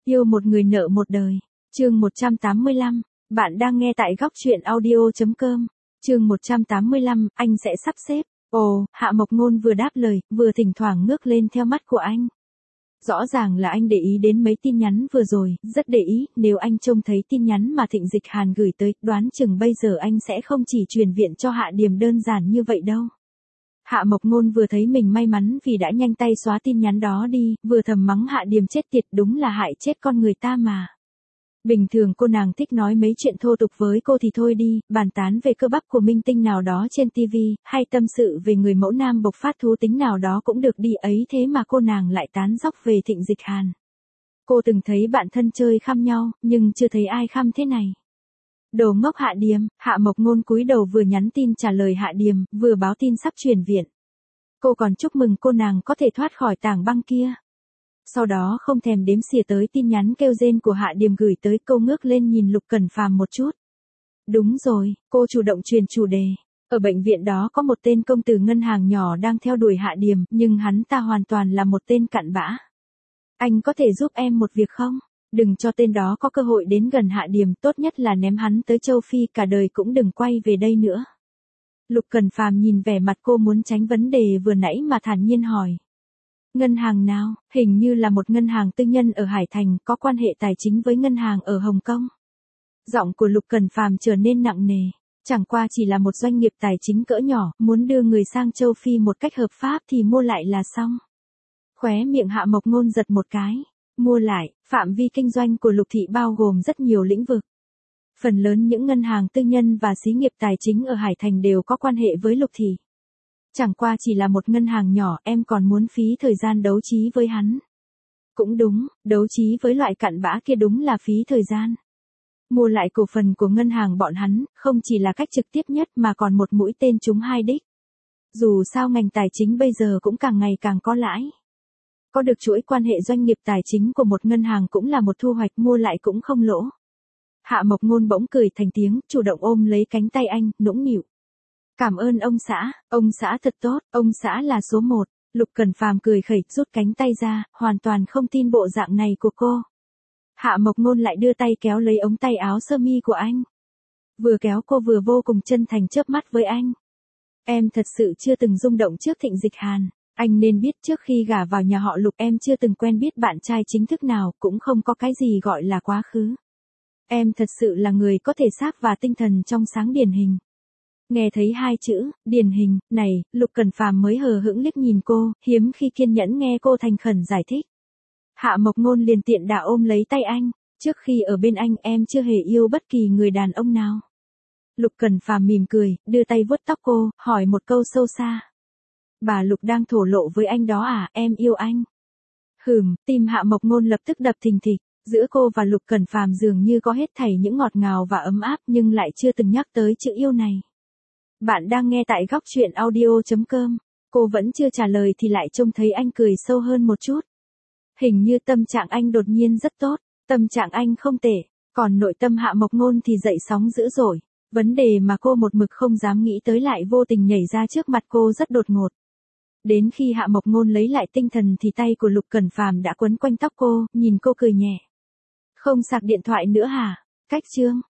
Yêu một người nợ một đời. Chương 185. Bạn đang nghe tại góc truyện audio.com. Chương 185, anh sẽ sắp xếp. Ồ, Hạ Mộc Ngôn vừa đáp lời, vừa thỉnh thoảng ngước lên theo mắt của anh. Rõ ràng là anh để ý đến mấy tin nhắn vừa rồi, rất để ý, nếu anh trông thấy tin nhắn mà Thịnh Dịch Hàn gửi tới, đoán chừng bây giờ anh sẽ không chỉ truyền viện cho Hạ Điềm đơn giản như vậy đâu. Hạ Mộc Ngôn vừa thấy mình may mắn vì đã nhanh tay xóa tin nhắn đó đi, vừa thầm mắng Hạ Điềm chết tiệt, đúng là hại chết con người ta mà. Bình thường cô nàng thích nói mấy chuyện thô tục với cô thì thôi đi, bàn tán về cơ bắp của minh tinh nào đó trên TV, hay tâm sự về người mẫu nam bộc phát thú tính nào đó cũng được đi, ấy thế mà cô nàng lại tán dóc về Thịnh Dịch Hàn. Cô từng thấy bạn thân chơi khăm nhau, nhưng chưa thấy ai khăm thế này. Đồ ngốc Hạ Điềm. Hạ Mộc Ngôn cúi đầu vừa nhắn tin trả lời Hạ Điềm, vừa báo tin sắp chuyển viện. Cô còn chúc mừng cô nàng có thể thoát khỏi tảng băng kia. Sau đó không thèm đếm xỉa tới tin nhắn kêu rên của Hạ Điềm gửi tới, cô ngước lên nhìn Lục Cẩn Phàm một chút. Đúng rồi, cô chủ động truyền chủ đề. Ở bệnh viện đó có một tên công tử ngân hàng nhỏ đang theo đuổi Hạ Điềm, nhưng hắn ta hoàn toàn là một tên cặn bã. Anh có thể giúp em một việc không? Đừng cho tên đó có cơ hội đến gần Hạ Điềm, tốt nhất là ném hắn tới châu Phi, cả đời cũng đừng quay về đây nữa. Lục Cẩn Phàm nhìn vẻ mặt cô muốn tránh vấn đề vừa nãy mà thản nhiên hỏi. Ngân hàng nào? Hình như là một ngân hàng tư nhân ở Hải Thành, có quan hệ tài chính với ngân hàng ở Hồng Kông. Giọng của Lục Cẩn Phàm trở nên nặng nề. Chẳng qua chỉ là một doanh nghiệp tài chính cỡ nhỏ, muốn đưa người sang châu Phi một cách hợp pháp thì mua lại là xong. Khóe miệng Hạ Mộc Ngôn giật một cái. Mua lại, phạm vi kinh doanh của Lục thị bao gồm rất nhiều lĩnh vực. Phần lớn những ngân hàng tư nhân và xí nghiệp tài chính ở Hải Thành đều có quan hệ với Lục thị. Chẳng qua chỉ là một ngân hàng nhỏ, em còn muốn phí thời gian đấu trí với hắn. Cũng đúng, đấu trí với loại cặn bã kia đúng là phí thời gian. Mua lại cổ phần của ngân hàng bọn hắn, không chỉ là cách trực tiếp nhất mà còn một mũi tên trúng hai đích. Dù sao ngành tài chính bây giờ cũng càng ngày càng có lãi. Có được chuỗi quan hệ doanh nghiệp tài chính của một ngân hàng cũng là một thu hoạch, mua lại cũng không lỗ. Hạ Mộc Ngôn bỗng cười thành tiếng, chủ động ôm lấy cánh tay anh, nũng nịu. Cảm ơn ông xã thật tốt, ông xã là số một. Lục Cẩn Phàm cười khẩy, rút cánh tay ra, hoàn toàn không tin bộ dạng này của cô. Hạ Mộc Ngôn lại đưa tay kéo lấy ống tay áo sơ mi của anh. Vừa kéo cô vừa vô cùng chân thành chớp mắt với anh. Em thật sự chưa từng rung động trước Thịnh Dịch Hàn. Anh nên biết trước khi gả vào nhà họ Lục em chưa từng quen biết bạn trai chính thức nào, cũng không có cái gì gọi là quá khứ. Em thật sự là người có thể xác và tinh thần trong sáng điển hình. Nghe thấy hai chữ, điển hình, này, Lục Cẩn Phàm mới hờ hững liếc nhìn cô, hiếm khi kiên nhẫn nghe cô thành khẩn giải thích. Hạ Mộc Ngôn liền tiện đà ôm lấy tay anh, trước khi ở bên anh em chưa hề yêu bất kỳ người đàn ông nào. Lục Cẩn Phàm mỉm cười, đưa tay vuốt tóc cô, hỏi một câu sâu xa. Bà Lục đang thổ lộ với anh đó à, em yêu anh. Tim Hạ Mộc Ngôn lập tức đập thình thịch. Giữa cô và Lục Cẩn Phàm dường như có hết thảy những ngọt ngào và ấm áp, nhưng lại chưa từng nhắc tới chữ yêu này. Bạn đang nghe tại góc truyện audio.com. Cô vẫn chưa trả lời thì lại trông thấy anh cười sâu hơn một chút. Hình như tâm trạng anh đột nhiên rất tốt, tâm trạng anh không tệ, còn nội tâm Hạ Mộc Ngôn thì dậy sóng dữ dội. Vấn đề mà cô một mực không dám nghĩ tới lại vô tình nhảy ra trước mặt cô rất đột ngột. Đến khi Hạ Mộc Ngôn lấy lại tinh thần thì tay của Lục Cẩn Phàm đã quấn quanh tóc cô, nhìn cô cười nhẹ. Không sạc điện thoại nữa hả? Cách chương.